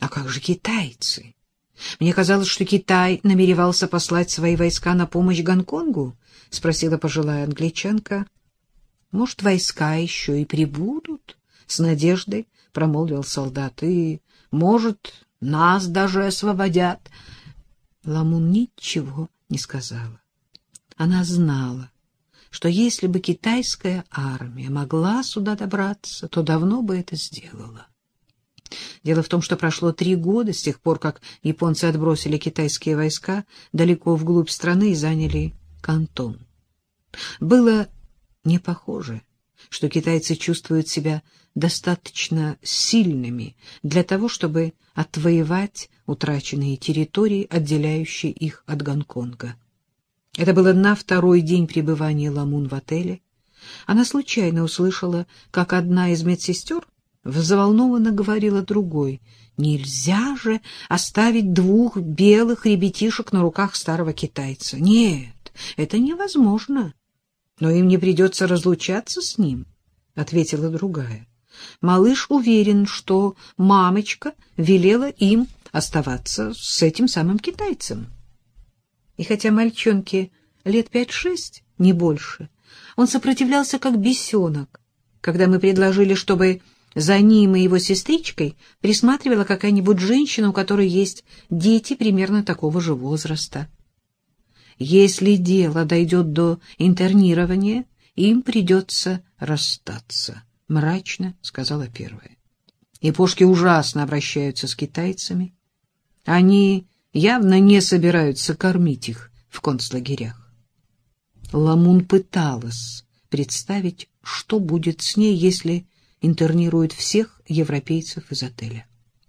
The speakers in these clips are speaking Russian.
А как же китайцы? Мне казалось, что Китай намеревался послать свои войска на помощь Гонконгу, — спросила пожилая англичанка. — Может, войска еще и прибудут? — с надеждой промолвил солдат. — И, может, нас даже освободят. Ламун ничего не сказала. Она знала, что если бы китайская армия могла сюда добраться, то давно бы это сделала. Дело в том, что прошло 3 года с тех пор, как японцы отбросили китайские войска далеко вглубь страны и заняли Кантон. Было не похоже, что китайцы чувствуют себя достаточно сильными для того, чтобы отвоевать утраченные территории, отделяющие их от Гонконга. Это было на 2-й день пребывания Ламун в отеле. Она случайно услышала, как одна из медсестер взволнованно говорила другой: «Нельзя же оставить 2 белых ребятишек на руках старого китайца. Нет, это невозможно. Но им не придется разлучаться с ним», — ответила другая. «Малыш уверен, что мамочка велела им оставаться с этим самым китайцем». И хотя мальчонке лет 5-6, не больше, он сопротивлялся как бесенок, когда мы предложили, чтобы за ним и его сестричкой присматривала какая-нибудь женщина, у которой есть дети примерно такого же возраста. Если дело дойдет до интернирования, им придется расстаться, — мрачно сказала первая. Япошки ужасно обращаются с китайцами. Они явно не собираются кормить их в концлагерях. Ламун пыталась представить, что будет с ней, если интернируют всех европейцев из отеля.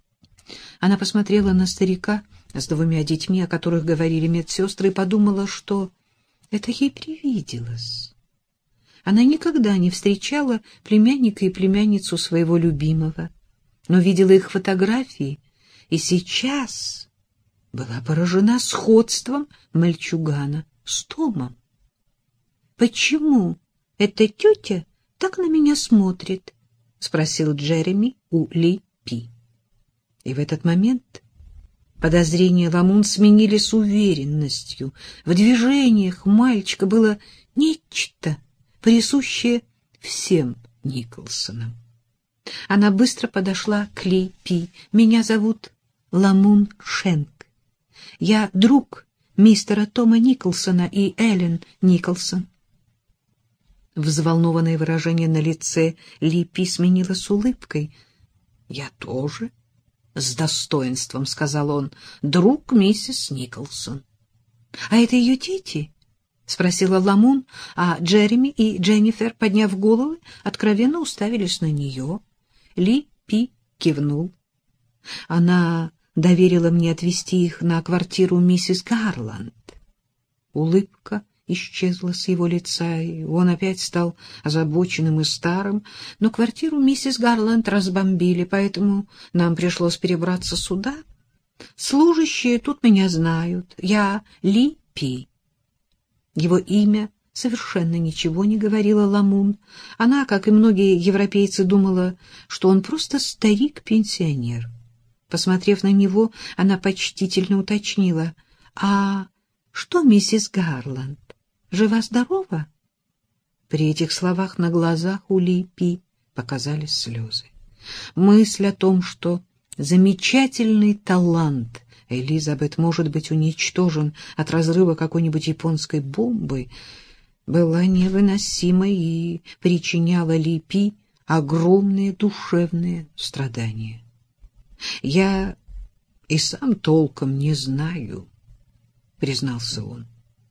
Она посмотрела на старика с 2 детьми, о которых говорили медсестры, и подумала, что это ей привиделось. Она никогда не встречала племянника и племянницу своего любимого, но видела их фотографии, и сейчас была поражена сходством мальчугана с Томом. «Почему эта тетя так на меня смотрит?» — спросил Джереми у Ли Пи. И в этот момент подозрения Ламун сменились уверенностью. В движениях мальчика было нечто, присущее всем Николсонам. Она быстро подошла к Ли Пи. «Меня зовут Ламун Шенк. Я друг мистера Тома Николсона и Эллен Николсон». Взволнованное выражение на лице Ли Пи сменилось улыбкой. «Я тоже», — с достоинством сказал он, — «друг миссис Николсон». «А это ее дети?» — спросила Ламун, а Джереми и Дженнифер, подняв головы, откровенно уставились на нее. Ли Пи кивнул. «Она доверила мне отвезти их на квартиру миссис Гарланд». Улыбка исчезла с его лица, и он опять стал озабоченным и старым. «Но квартиру миссис Гарланд разбомбили, поэтому нам пришлось перебраться сюда. Служащие тут меня знают. Я Ли Пи». Его имя совершенно ничего не говорила Ламун. Она, как и многие европейцы, думала, что он просто старик-пенсионер. Посмотрев на него, она почтительно уточнила: «А что миссис Гарланд? Жива-здорова?» При этих словах на глазах у Ли Пи показались слезы. Мысль о том, что замечательный талант Элизабет может быть уничтожен от разрыва какой-нибудь японской бомбы, была невыносимой и причиняла Ли Пи огромные душевные страдания. «Я и сам толком не знаю», — признался он.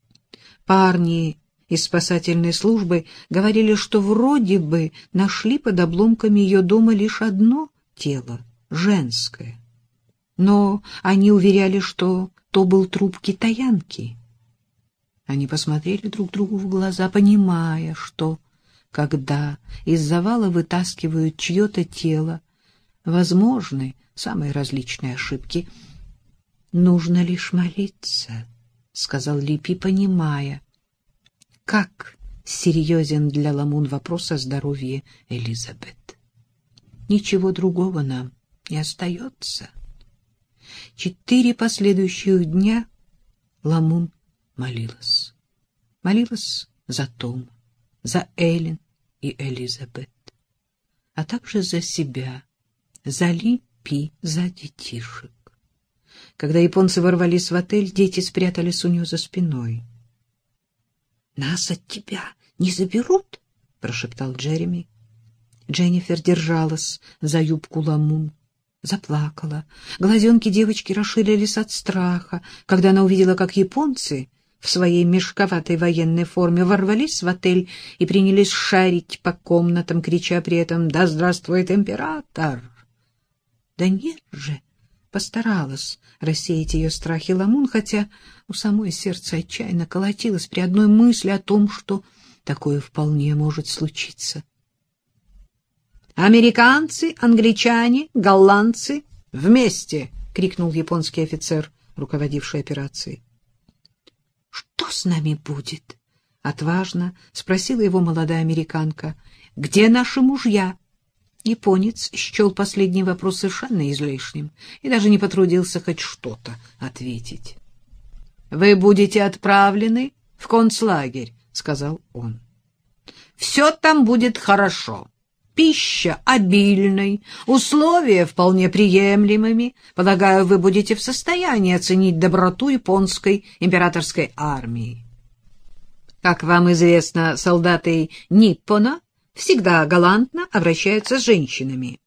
Парни из спасательной службы говорили, что вроде бы нашли под обломками ее дома лишь одно тело, женское. Но они уверяли, что то был труп китаянки. Они посмотрели друг другу в глаза, понимая, что, когда из завала вытаскивают чье-то тело, возможны самые различные ошибки. «Нужно лишь молиться», — сказал Ли Пи, понимая, как серьезен для Ламун вопрос о здоровье Элизабет. «Ничего другого нам не остается». 4 последующих дня Ламун молилась. Молилась за Тома, за Эллен и Элизабет, а также за себя, за Ли Пи, за детишек. Когда японцы ворвались в отель, дети спрятались у нее за спиной. — Нас от тебя не заберут? — прошептал Джереми. Дженнифер держалась за юбку Ламун, заплакала. Глазенки девочки расширились от страха, когда она увидела, как японцы в своей мешковатой военной форме ворвались в отель и принялись шарить по комнатам, крича при этом: «Да здравствует император!» Да нет же, постаралась рассеять ее страхи Ламун, хотя у самой сердце отчаянно колотилось при одной мысли о том, что такое вполне может случиться. «Американцы, англичане, голландцы вместе!» — крикнул японский офицер, руководивший операцией. «Что с нами будет?» — отважно спросила его молодая американка. «Где наши мужья?» Японец счел последний вопрос совершенно излишним и даже не потрудился хоть что-то ответить. «Вы будете отправлены в концлагерь», — сказал он. «Все там будет хорошо. Пища обильной, условия вполне приемлемыми. Полагаю, вы будете в состоянии оценить доброту японской императорской армии. Как вам известно, солдаты Ниппона всегда галантно обращаются с женщинами».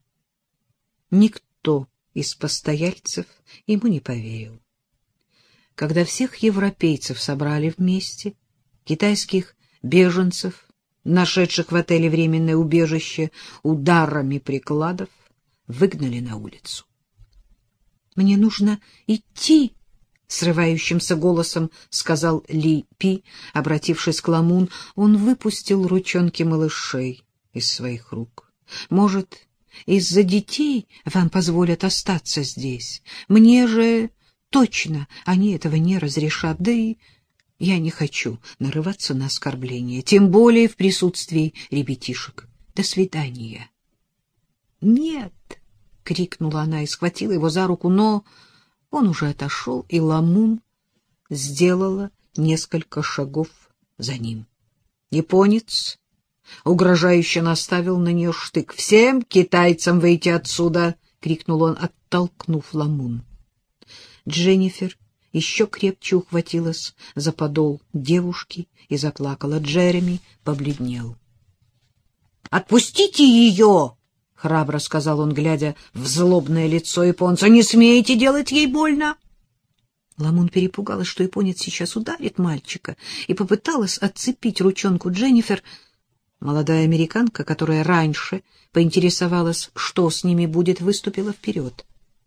Никто из постояльцев ему не поверил. Когда всех европейцев собрали вместе, китайских беженцев, нашедших в отеле временное убежище, ударами прикладов выгнали на улицу. «Мне нужно идти», — срывающимся голосом сказал Ли Пи, обратившись к Ламун. Он выпустил ручонки малышей из своих рук. «Может, из-за детей вам позволят остаться здесь? Мне же точно они этого не разрешат, да и я не хочу нарываться на оскорбления, тем более в присутствии ребятишек. До свидания». «Нет!» — крикнула она и схватила его за руку, но он уже отошел, и Ламун сделала несколько шагов за ним. Японец угрожающе наставил на нее штык. «Всем китайцам выйти отсюда!» — крикнул он, оттолкнув Ламун. Дженнифер еще крепче ухватилась за подол девушки и заплакала. Джереми побледнел. «Отпустите ее!» — храбро сказал он, глядя в злобное лицо японца. «Не смейте делать ей больно!» Ламун перепугалась, что японец сейчас ударит мальчика, и попыталась отцепить ручонку Дженнифер. Молодая американка, которая раньше поинтересовалась, что с ними будет, выступила вперед.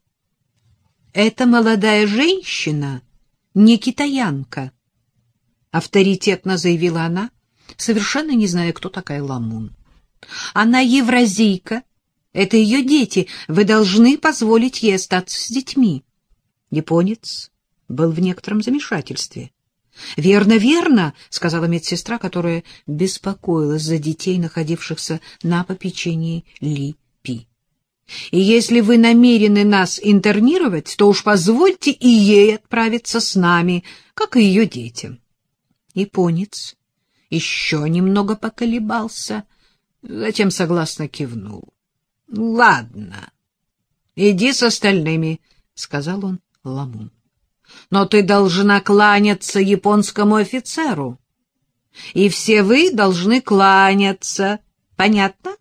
«Эта молодая женщина не китаянка», — авторитетно заявила она, совершенно не зная, кто такая Ламун. «Она евразийка, это ее дети, вы должны позволить ей остаться с детьми». Японец был в некотором замешательстве. «Верно, верно», — сказала медсестра, которая беспокоилась за детей, находившихся на попечении Ли Пи. «И если вы намерены нас интернировать, то уж позвольте и ей отправиться с нами, как и ее детям». Японец еще немного поколебался, затем согласно кивнул. — Ладно, иди с остальными, — сказал он Ламун. — Но ты должна кланяться японскому офицеру, и все вы должны кланяться. Понятно?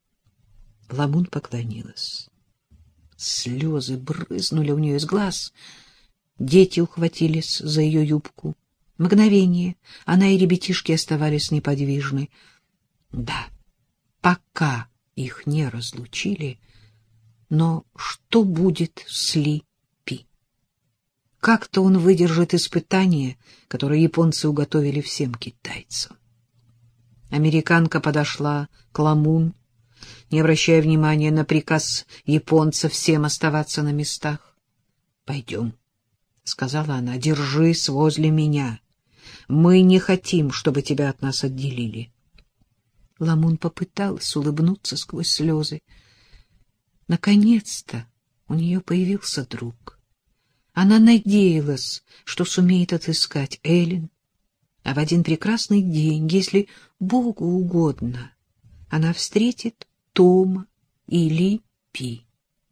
Ламун поклонилась. Слезы брызнули у нее из глаз. Дети ухватились за ее юбку. Мгновение она и ребятишки оставались неподвижны. Да, пока их не разлучили, но что будет с Ли Пи? Как-то он выдержит испытание, которое японцы уготовили всем китайцам. Американка подошла к Ламун, не обращая внимания на приказ японца всем оставаться на местах. — Пойдем, — сказала она, — держись возле меня. Мы не хотим, чтобы тебя от нас отделили. Ламун попыталась улыбнуться сквозь слезы. Наконец-то у нее появился друг. Она надеялась, что сумеет отыскать Эллен, а в один прекрасный день, если Богу угодно, она встретит Тома или Пи.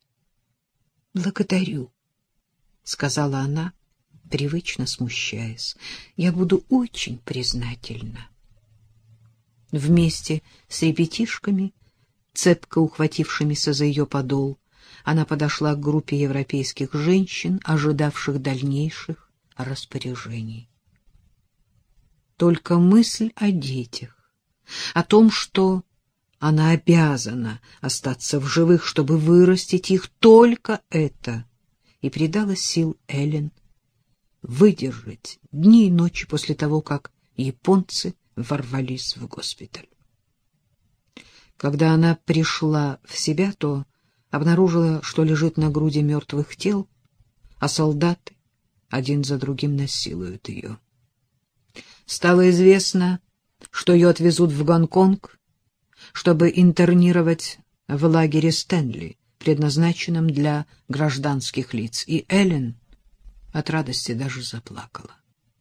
«Благодарю», — сказала она, привычно смущаясь. «Я буду очень признательна». Вместе с ребятишками, цепко ухватившимися за ее подол, она подошла к группе европейских женщин, ожидавших дальнейших распоряжений. Только мысль о детях, о том, что она обязана остаться в живых, чтобы вырастить их, только это и придало сил Эллен выдержать дни и ночи после того, как японцы ворвались в госпиталь. Когда она пришла в себя, то обнаружила, что лежит на груди мертвых тел, а солдаты один за другим насилуют ее. Стало известно, что ее отвезут в Гонконг, чтобы интернировать в лагере Стэнли, предназначенном для гражданских лиц, и Эллен от радости даже заплакала.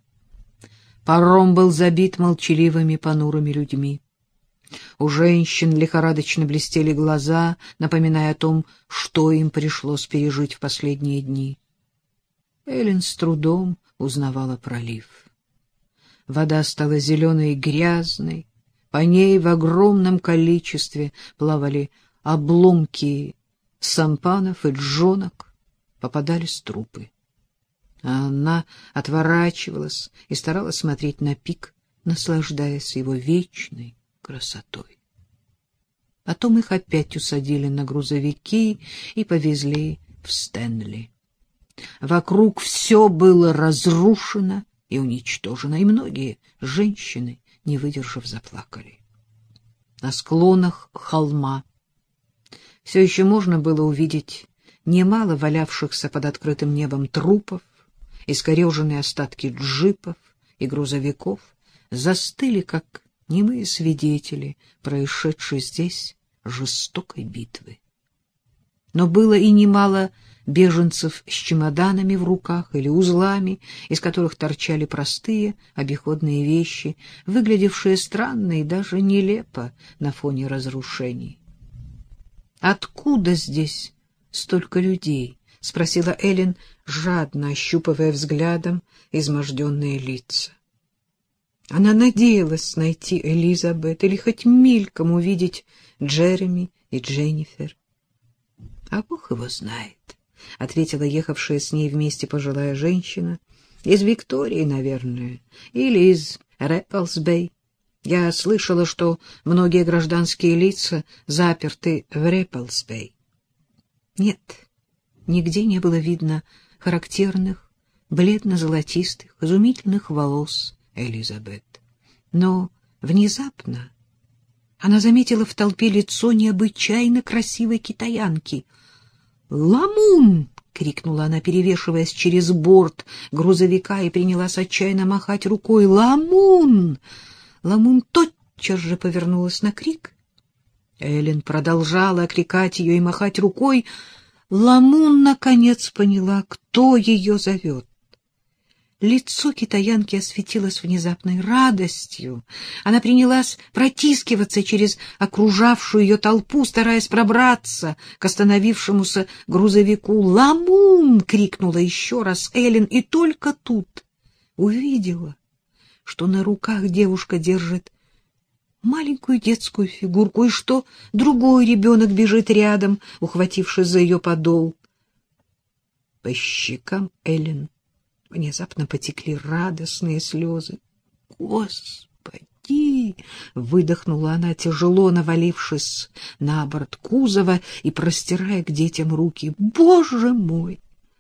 Паром был забит молчаливыми, понурыми людьми. У женщин лихорадочно блестели глаза, напоминая о том, что им пришлось пережить в последние дни. Эллен с трудом узнавала пролив. Вода стала зеленой и грязной, по ней в огромном количестве плавали обломки сампанов и джонок, попадались трупы. А она отворачивалась и старалась смотреть на пик, наслаждаясь его вечной красотой. Потом их опять усадили на грузовики и повезли в Стэнли. Вокруг все было разрушено и уничтожено, и многие женщины, не выдержав, заплакали. На склонах холма все еще можно было увидеть немало валявшихся под открытым небом трупов, искореженные остатки джипов и грузовиков застыли, как немые свидетели происшедшей здесь жестокой битвы. Но было и немало беженцев с чемоданами в руках или узлами, из которых торчали простые обиходные вещи, выглядевшие странно и даже нелепо на фоне разрушений. «Откуда здесь столько людей?» — спросила Эллен, жадно ощупывая взглядом изможденные лица. Она надеялась найти Элизабет или хоть мельком увидеть Джереми и Дженнифер. — А Бог его знает, — ответила ехавшая с ней вместе пожилая женщина. — Из Виктории, наверное, или из Рэпплсбэй. Я слышала, что многие гражданские лица заперты в Рэпплсбэй. Нет, нигде не было видно характерных, бледно-золотистых, изумительных волос Элизабет. Но внезапно она заметила в толпе лицо необычайно красивой китаянки. «Ламун!» — крикнула она, перевешиваясь через борт грузовика, и принялась отчаянно махать рукой. «Ламун!» Ламун тотчас же повернулась на крик. Эллен продолжала окликать ее и махать рукой. Ламун наконец поняла, кто ее зовет. Лицо китаянки осветилось внезапной радостью. Она принялась протискиваться через окружавшую ее толпу, стараясь пробраться к остановившемуся грузовику. «Ламун!» — крикнула еще раз Эллен, и только тут увидела, что на руках девушка держит маленькую детскую фигурку, и что другой ребенок бежит рядом, ухватившись за ее подол. По щекам Эллен внезапно потекли радостные слезы. «Господи!» — выдохнула она, тяжело навалившись на борт кузова и простирая к детям руки. «Боже мой!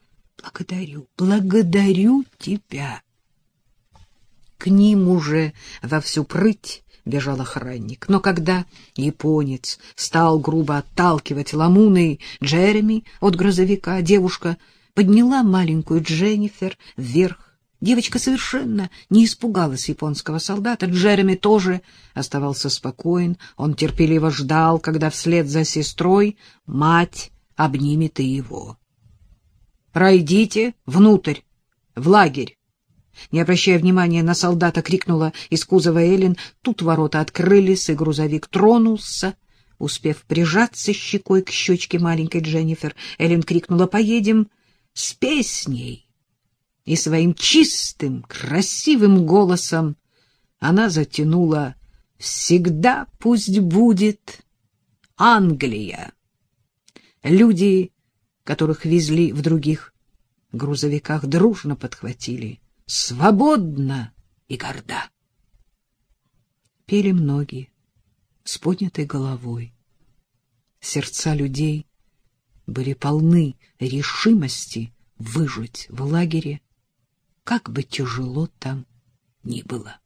Благодарю тебя!» К ним уже во всю прыть бежал охранник. Но когда японец стал грубо отталкивать Ламуна и Джереми от грузовика, девушка подняла маленькую Дженнифер вверх. Девочка совершенно не испугалась японского солдата. Джереми тоже оставался спокоен. Он терпеливо ждал, когда вслед за сестрой мать обнимет и его. Пройдите внутрь, в лагерь. Не обращая внимания на солдата, крикнула из кузова Эллен. Тут ворота открылись, и грузовик тронулся. Успев прижаться щекой к щечке маленькой Дженнифер, Эллен крикнула: «Поедем с песней!» И своим чистым, красивым голосом она затянула: «Всегда пусть будет Англия». Люди, которых везли в других грузовиках, дружно подхватили: «Свободна и горда». Пели многие с поднятой головой. Сердца людей были полны решимости выжить в лагере, как бы тяжело там ни было.